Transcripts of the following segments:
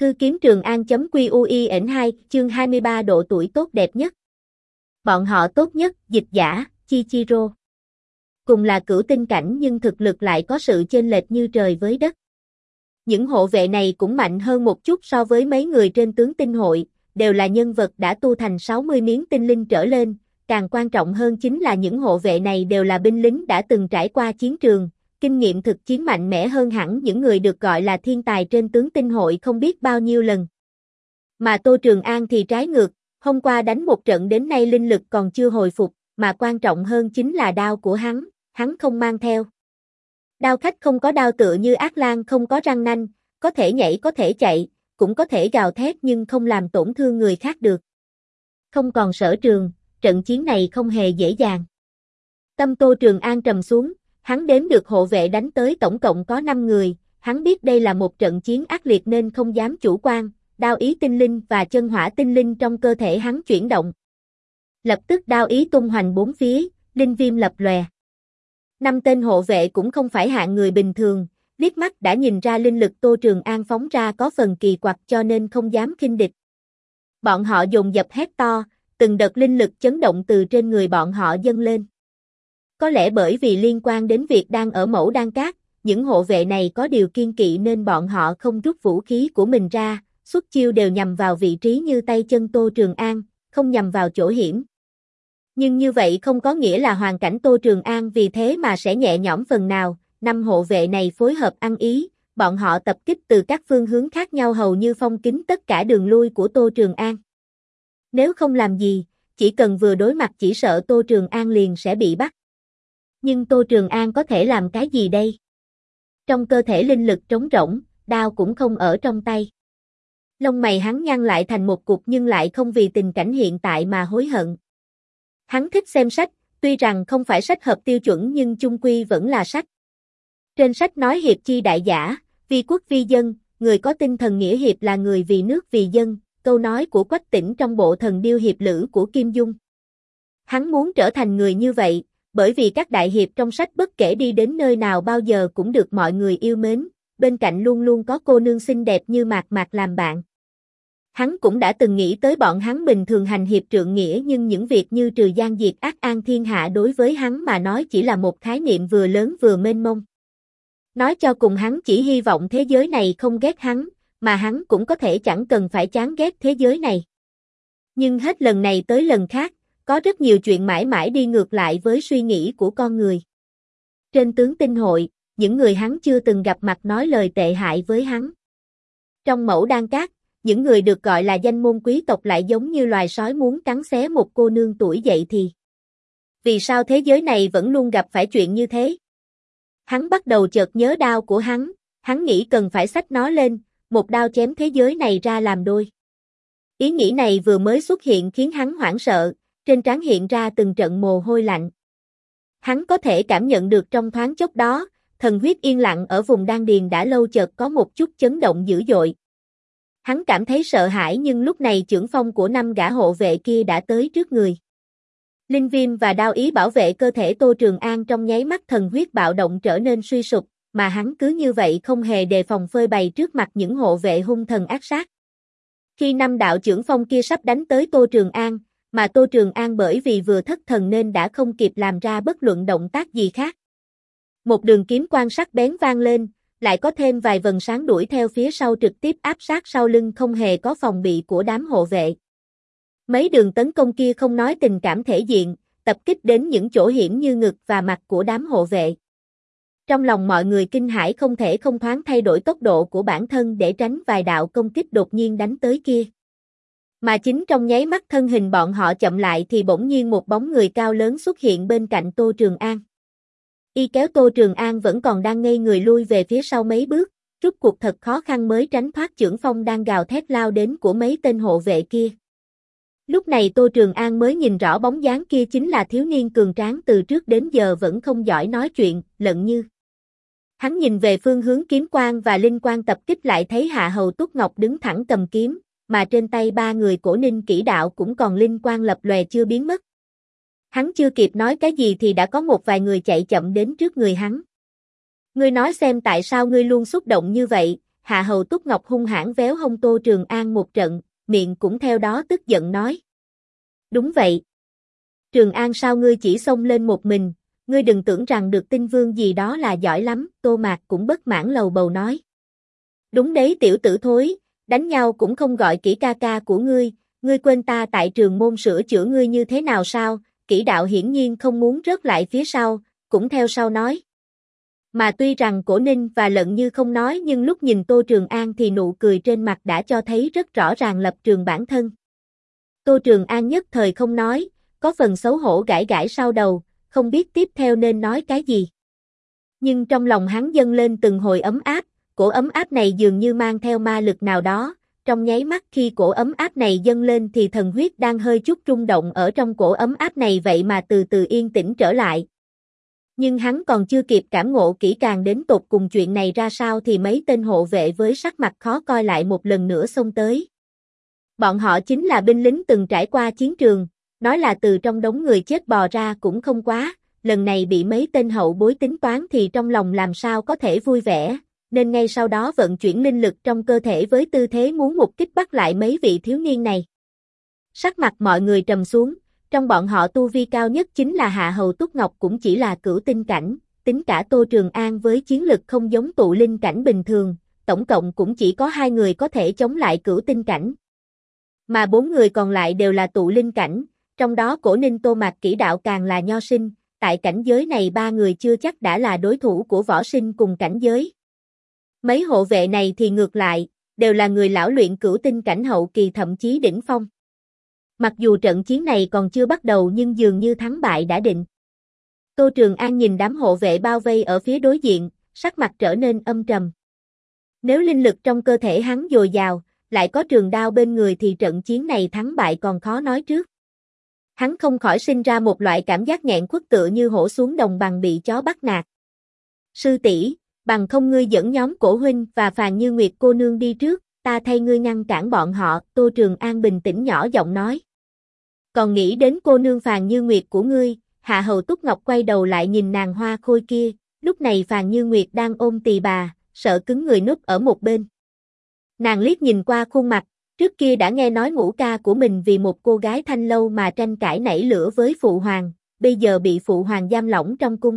Thư kiếm Trường An.QUIN2, chương 23 độ tuổi tốt đẹp nhất. Bọn họ tốt nhất, dịch giả, Chichiro. Cùng là cửu tinh cảnh nhưng thực lực lại có sự chênh lệch như trời với đất. Những hộ vệ này cũng mạnh hơn một chút so với mấy người trên tướng tinh hội, đều là nhân vật đã tu thành 60 miếng tinh linh trở lên, càng quan trọng hơn chính là những hộ vệ này đều là binh lính đã từng trải qua chiến trường. Kinh nghiệm thực chiến mạnh mẽ hơn hẳn những người được gọi là thiên tài trên tướng tinh hội không biết bao nhiêu lần. Mà Tô Trường An thì trái ngược, hôm qua đánh một trận đến nay linh lực còn chưa hồi phục, mà quan trọng hơn chính là đao của hắn không mang theo. Đao khách không có đao tựa như ác lang không có răng nanh, có thể nhảy có thể chạy, cũng có thể gào thét nhưng không làm tổn thương người khác được. Không còn sở trường, trận chiến này không hề dễ dàng. Tâm Tô Trường An trầm xuống. Hắn đếm được hộ vệ đánh tới tổng cộng có 5 người, hắn biết đây là một trận chiến ác liệt nên không dám chủ quan, đao ý tinh linh và chân hỏa tinh linh trong cơ thể hắn chuyển động. Lập tức đao ý tung hoành bốn phía, linh viêm lập lòe. 5 tên hộ vệ cũng không phải hạng người bình thường, liếc mắt đã nhìn ra linh lực Tô Trường An phóng ra có phần kỳ quặc cho nên không dám khinh địch. Bọn họ dồn dập hét to, từng đợt linh lực chấn động từ trên người bọn họ dâng lên. Có lẽ bởi vì liên quan đến việc đang ở Mẫu Đan Cát, những hộ vệ này có điều kiêng kỵ nên bọn họ không rút vũ khí của mình ra, xuất chiêu đều nhằm vào vị trí như tay chân Tô Trường An, không nhằm vào chỗ hiểm. Nhưng như vậy không có nghĩa là hoàn cảnh Tô Trường An vì thế mà sẽ nhẹ nhõm phần nào, 5 hộ vệ này phối hợp ăn ý, bọn họ tập kích từ các phương hướng khác nhau hầu như phong kín tất cả đường lui của Tô Trường An. Nếu không làm gì, chỉ cần vừa đối mặt chỉ sợ Tô Trường An liền sẽ bị bắt. Nhưng Tô Trường An có thể làm cái gì đây? Trong cơ thể linh lực trống rỗng, đao cũng không ở trong tay. Lông mày hắn nhăn lại thành một cục nhưng lại không vì tình cảnh hiện tại mà hối hận. Hắn thích xem sách, tuy rằng không phải sách hợp tiêu chuẩn nhưng chung quy vẫn là sách. Trên sách nói hiệp chi đại giả, vì quốc vi dân, người có tinh thần nghĩa hiệp là người vì nước vì dân, câu nói của Quách Tĩnh trong bộ Thần Điêu hiệp lữ của Kim Dung. Hắn muốn trở thành người như vậy. Bởi vì các đại hiệp trong sách bất kể đi đến nơi nào bao giờ cũng được mọi người yêu mến, bên cạnh luôn luôn có cô nương xinh đẹp như Mạc Mạc làm bạn. Hắn cũng đã từng nghĩ tới bọn hắn bình thường hành hiệp trượng nghĩa nhưng những việc như trừ gian diệt ác an thiên hạ đối với hắn mà nói chỉ là một khái niệm vừa lớn vừa mênh mông. Nói cho cùng hắn chỉ hy vọng thế giới này không ghét hắn, mà hắn cũng có thể chẳng cần phải chán ghét thế giới này. Nhưng hết lần này tới lần khác, có rất nhiều chuyện mãi mãi đi ngược lại với suy nghĩ của con người. Trên tướng tinh hội, những người hắn chưa từng gặp mặt nói lời tệ hại với hắn. Trong Mẫu Đan Cát, những người được gọi là danh môn quý tộc lại giống như loài sói muốn cắn xé một cô nương tuổi dậy thì. Vì sao thế giới này vẫn luôn gặp phải chuyện như thế? Hắn bắt đầu chợt nhớ đao của hắn nghĩ cần phải xách nó lên, một đao chém thế giới này ra làm đôi. Ý nghĩ này vừa mới xuất hiện khiến hắn hoảng sợ. Trên trán hiện ra từng trận mồ hôi lạnh. Hắn có thể cảm nhận được trong thoáng chốc đó, thần huyết yên lặng ở vùng đan điền đã lâu chợt có một chút chấn động dữ dội. Hắn cảm thấy sợ hãi nhưng lúc này chưởng phong của 5 gã hộ vệ kia đã tới trước người. Linh viêm và đao ý bảo vệ cơ thể Tô Trường An trong nháy mắt thần huyết bạo động trở nên suy sụp, mà hắn cứ như vậy không hề đề phòng phơi bày trước mặt những hộ vệ hung thần ác sát. Khi 5 đạo chưởng phong kia sắp đánh tới Tô Trường An, mà Tô Trường An bởi vì vừa thất thần nên đã không kịp làm ra bất luận động tác gì khác. Một đường kiếm quang sắc bén vang lên, lại có thêm vài vần sáng đuổi theo phía sau trực tiếp áp sát sau lưng không hề có phòng bị của đám hộ vệ. Mấy đường tấn công kia không nói tình cảm thể diện, tập kích đến những chỗ hiểm như ngực và mặt của đám hộ vệ. Trong lòng mọi người kinh hãi không thể không thoáng thay đổi tốc độ của bản thân để tránh vài đạo công kích đột nhiên đánh tới kia. Mà chính trong nháy mắt thân hình bọn họ chậm lại thì bỗng nhiên một bóng người cao lớn xuất hiện bên cạnh Tô Trường An. Y kéo Tô Trường An vẫn còn đang ngây người lui về phía sau mấy bước, rút cuộc thật khó khăn mới tránh thoát chưởng phong đang gào thét lao đến của mấy tên hộ vệ kia. Lúc này Tô Trường An mới nhìn rõ bóng dáng kia chính là thiếu niên cường tráng từ trước đến giờ vẫn không giỏi nói chuyện, Lận Như. Hắn nhìn về phương hướng kiếm quang và linh quang tập kích lại thấy Hạ Hầu Túc Ngọc đứng thẳng cầm kiếm, mà trên tay 3 người Cổ Ninh Kỹ Đạo cũng còn linh quang lập lòe chưa biến mất. Hắn chưa kịp nói cái gì thì đã có một vài người chạy chậm đến trước người hắn. Ngươi nói xem tại sao ngươi luôn xúc động như vậy, Hạ Hầu Túc Ngọc hung hãn véo hông Tô Trường An một trận, miệng cũng theo đó tức giận nói. Đúng vậy. Trường An sao ngươi chỉ xông lên một mình, ngươi đừng tưởng rằng được tinh vương gì đó là giỏi lắm, Tô Mạc cũng bất mãn lầu bầu nói. Đúng đấy tiểu tử thối, đánh nhau cũng không gọi kỹ ca ca của ngươi quên ta tại trường môn sửa chữa ngươi như thế nào sao, Kỷ Đạo hiển nhiên không muốn rớt lại phía sau, cũng theo sau nói. Mà tuy rằng Cổ Ninh và Lận Như không nói nhưng lúc nhìn Tô Trường An thì nụ cười trên mặt đã cho thấy rất rõ ràng lập trường bản thân. Tô Trường An nhất thời không nói, có phần xấu hổ gãi gãi sau đầu, không biết tiếp theo nên nói cái gì. Nhưng trong lòng hắn dâng lên từng hồi ấm áp, cổ ấm áp này dường như mang theo ma lực nào đó, trong nháy mắt khi cổ ấm áp này dâng lên thì thần huyết đang hơi chút rung động ở trong cổ ấm áp này vậy mà từ từ yên tĩnh trở lại. Nhưng hắn còn chưa kịp cảm ngộ kỹ càng đến tột cùng chuyện này ra sao thì mấy tên hộ vệ với sắc mặt khó coi lại một lần nữa xông tới. Bọn họ chính là binh lính từng trải qua chiến trường, nói là từ trong đống người chết bò ra cũng không quá, lần này bị mấy tên hậu bối tính toán thì trong lòng làm sao có thể vui vẻ, nên ngay sau đó vận chuyển linh lực trong cơ thể với tư thế muốn mục kích bắt lại mấy vị thiếu niên này. Sắc mặt mọi người trầm xuống, trong bọn họ tu vi cao nhất chính là Hạ Hầu Túc Ngọc cũng chỉ là cửu tinh cảnh, tính cả Tô Trường An với chiến lực không giống tụ linh cảnh bình thường, tổng cộng cũng chỉ có 2 người có thể chống lại cửu tinh cảnh. Mà 4 người còn lại đều là tụ linh cảnh, trong đó Cổ Ninh Tô Mạc Kỷ Đạo càng là nho sinh, tại cảnh giới này 3 người chưa chắc đã là đối thủ của võ sinh cùng cảnh giới. Mấy hộ vệ này thì ngược lại, đều là người lão luyện cửu tinh cảnh hậu kỳ thậm chí đỉnh phong. Mặc dù trận chiến này còn chưa bắt đầu nhưng dường như thắng bại đã định. Tô Trường An nhìn đám hộ vệ bao vây ở phía đối diện, sắc mặt trở nên âm trầm. Nếu linh lực trong cơ thể hắn dồi dào, lại có trường đao bên người thì trận chiến này thắng bại còn khó nói trước. Hắn không khỏi sinh ra một loại cảm giác nghẹn khuất tựa như hổ xuống đồng bằng bị chó bắt nạt. Sư tỷ, bằng không ngươi dẫn nhóm Cổ huynh và Phàn Như Nguyệt cô nương đi trước, ta thay ngươi ngăn cản bọn họ, Tô Trường An bình tĩnh nhỏ giọng nói. Còn nghĩ đến cô nương Phàn Như Nguyệt của ngươi, Hạ Hầu Túc Ngọc quay đầu lại nhìn nàng hoa khôi kia, lúc này Phàn Như Nguyệt đang ôm tỳ bà, sợ cứng người núp ở một bên. Nàng liếc nhìn qua khuôn mặt, trước kia đã nghe nói ngũ ca của mình vì một cô gái thanh lâu mà tranh cãi nảy lửa với phụ hoàng, bây giờ bị phụ hoàng giam lỏng trong cung.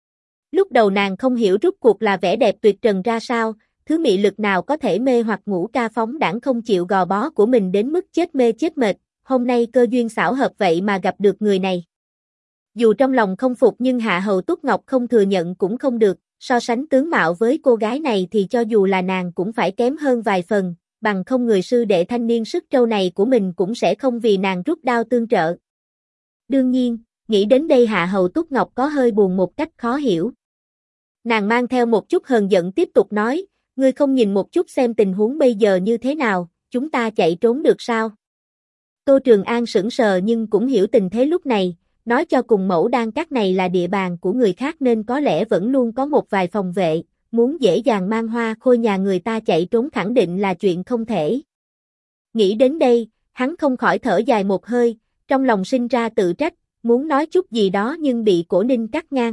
Lúc đầu nàng không hiểu rốt cuộc là vẻ đẹp tuyệt trần ra sao, thứ mị lực nào có thể mê hoặc ngũ ca phóng đãng không chịu gò bó của mình đến mức chết mê chết mệt, hôm nay cơ duyên xảo hợp vậy mà gặp được người này. Dù trong lòng không phục nhưng Hạ Hầu Túc Ngọc không thừa nhận cũng không được, so sánh tướng mạo với cô gái này thì cho dù là nàng cũng phải kém hơn vài phần, bằng không người sư đệ thanh niên sức trâu này của mình cũng sẽ không vì nàng rút đao tương trợ. Đương nhiên, nghĩ đến đây Hạ Hầu Túc Ngọc có hơi buồn một cách khó hiểu. Nàng mang theo một chút hờn giận tiếp tục nói, ngươi không nhìn một chút xem tình huống bây giờ như thế nào, chúng ta chạy trốn được sao? Tô Trường An sững sờ nhưng cũng hiểu tình thế lúc này, nói cho cùng Mẫu Đan Các này là địa bàn của người khác nên có lẽ vẫn luôn có một vài phòng vệ, muốn dễ dàng mang hoa khôi nhà người ta chạy trốn khẳng định là chuyện không thể. Nghĩ đến đây, hắn không khỏi thở dài một hơi, trong lòng sinh ra tự trách, muốn nói chút gì đó nhưng bị Cổ Ninh cắt ngang.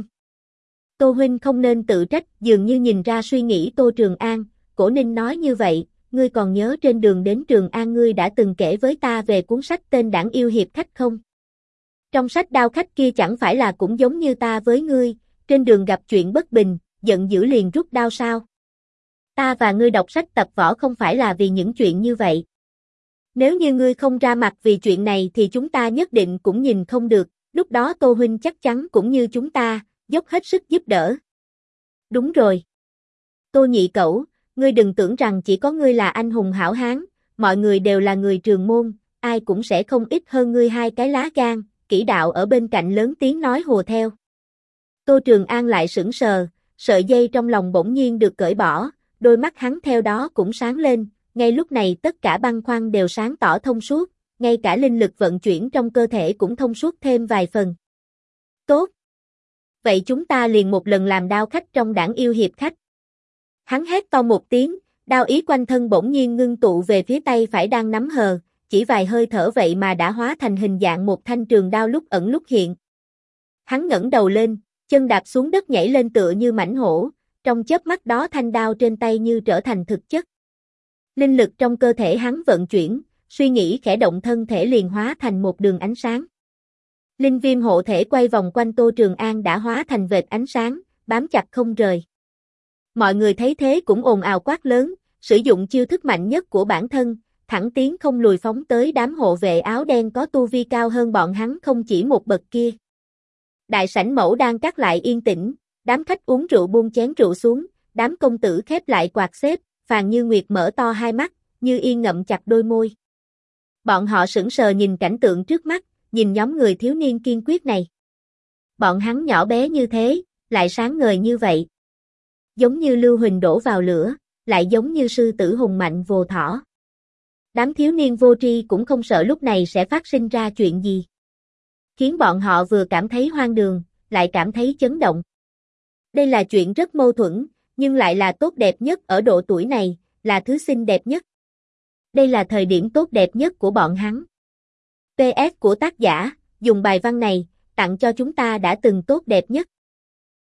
Tô huynh không nên tự trách, dường như nhìn ra suy nghĩ Tô Trường An, Cổ Ninh nói như vậy, ngươi còn nhớ trên đường đến Trường An ngươi đã từng kể với ta về cuốn sách tên Đảng Yêu Hiệp Khách không? Trong sách Đao Khách kia chẳng phải là cũng giống như ta với ngươi, trên đường gặp chuyện bất bình, giận dữ liền rút đao sao? Ta và ngươi đọc sách tập võ không phải là vì những chuyện như vậy. Nếu như ngươi không ra mặt vì chuyện này thì chúng ta nhất định cũng nhìn không được, lúc đó Tô huynh chắc chắn cũng như chúng ta, dốc hết sức giúp đỡ. Đúng rồi. Tô nhị cẩu, ngươi đừng tưởng rằng chỉ có ngươi là anh hùng hảo hán, mọi người đều là người Trường Môn, ai cũng sẽ không ít hơn ngươi 2 cái lá gan, Kỷ Đạo ở bên cạnh lớn tiếng nói hùa theo. Tô Trường An lại sững sờ, sợi dây trong lòng bỗng nhiên được cởi bỏ, đôi mắt hắn theo đó cũng sáng lên, ngay lúc này tất cả băn khoăn đều sáng tỏ thông suốt, ngay cả linh lực vận chuyển trong cơ thể cũng thông suốt thêm vài phần. Tốt! Vậy chúng ta liền một lần làm đao khách trong Đảng Yêu Hiệp Khách. Hắn hét to một tiếng, đao ý quanh thân bỗng nhiên ngưng tụ về phía tay phải đang nắm hờ, chỉ vài hơi thở vậy mà đã hóa thành hình dạng một thanh trường đao lúc ẩn lúc hiện. Hắn ngẩng đầu lên, chân đạp xuống đất nhảy lên tựa như mãnh hổ, Trong chớp mắt đó thanh đao trên tay như trở thành thực chất. Linh lực trong cơ thể hắn vận chuyển, suy nghĩ khẽ động thân thể liền hóa thành một đường ánh sáng. Linh viêm hộ thể quay vòng quanh Tô Trường An đã hóa thành vệt ánh sáng, bám chặt không rời. Mọi người thấy thế cũng ồn ào quát lớn, sử dụng chiêu thức mạnh nhất của bản thân, thẳng tiến không lùi phóng tới đám hộ vệ áo đen có tu vi cao hơn bọn hắn không chỉ một bậc kia. Đại sảnh mẫu đang cắt lại yên tĩnh, đám khách uống rượu buông chén rượu xuống, đám công tử khép lại quạt xếp, Phàn Như Nguyệt mở to hai mắt, Như Yên ngậm chặt đôi môi. Bọn họ sững sờ nhìn cảnh tượng trước mắt, nhìn nhóm người thiếu niên kiên quyết này. Bọn hắn nhỏ bé như thế, lại sáng ngời như vậy. Giống như lưu huỳnh đổ vào lửa, lại giống như sư tử hùng mạnh vồ thỏ. Đám thiếu niên vô tri cũng không sợ lúc này sẽ phát sinh ra chuyện gì. Khiến bọn họ vừa cảm thấy hoang đường, lại cảm thấy chấn động. Đây là chuyện rất mâu thuẫn, nhưng lại là tốt đẹp nhất ở độ tuổi này, là thứ xinh đẹp nhất. Đây là thời điểm tốt đẹp nhất của bọn hắn. PS của tác giả, dùng bài văn này, tặng cho chúng ta đã từng tốt đẹp nhất.